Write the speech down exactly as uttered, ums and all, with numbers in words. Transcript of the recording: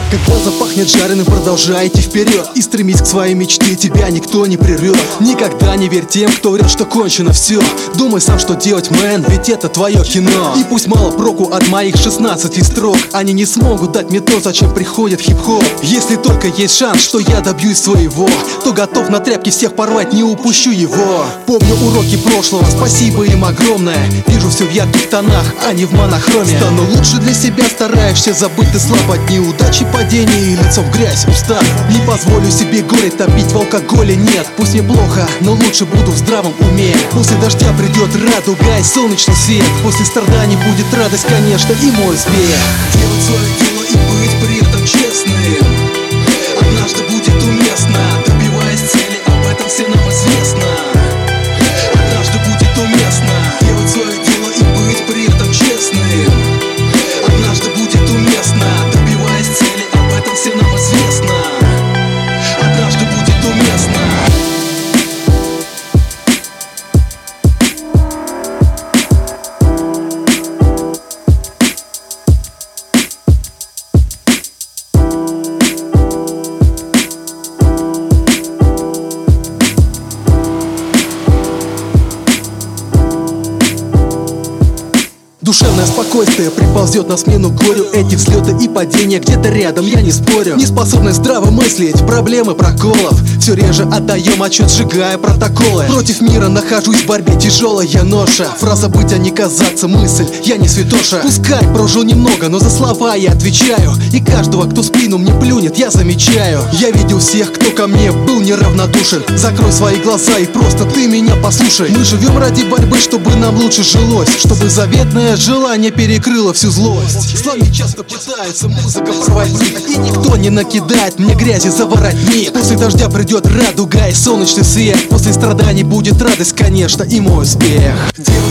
Когда запахнет жареным, продолжайте вперед и стремись к своей мечте, тебя никто не прервет. Никогда не верь тем, кто врет, что кончено все. Думай сам, что делать, мэн, ведь это твое кино. И пусть мало проку от моих шестнадцати строк, они не смогут дать мне то, зачем приходит хип-хоп. Если только есть шанс, что я добьюсь своего, то готов на тряпки всех порвать, не упущу его. Помню уроки прошлого, спасибо им огромное. Вижу все в ярких тонах, а не в монохроме. Стану лучше для себя, стараешься забыть, ты слаб от неудачи, падений и лицом в грязь устав. Не позволю себе горе топить в алкоголе, нет. Пусть мне плохо, но лучше буду в здравом уме. После дождя придет радуга и солнечный свет. После страданий будет радость, конечно, и мой успех. Делать свое дело и быть при этом честным однажды будет уместно. Добиваясь цели, об этом всем нам известно. Однажды будет уместно делать свое дело и быть при этом честным. Однажды будет уместно. Добиваясь цели, об этом всем нам известно. Однажды будет уместно. Душевное спокойствие приползет на смену горю. Эти взлеты и падения где-то рядом, я не спорю. Неспособность здраво мыслить, проблемы проколов. Все реже отдаем отчет, сжигая протоколы. Против мира нахожусь в борьбе, тяжелая ноша. Фраза быть, а не казаться, мысль, я не святоша. Пускай прожил немного, но за слова я отвечаю. И каждого, кто в спину мне плюнет, я замечаю. Я видел всех, кто ко мне был неравнодушен. Закрой свои глаза и просто ты меня послушай. Мы живем ради борьбы, чтобы нам лучше жилось, чтобы заветное желание перекрыло всю злость. Слоги часто пытаются музыка проводить, и никто не накидает мне грязи за воротник. После дождя придет радуга и солнечный свет. После страданий будет радость, конечно, и мой успех. Делай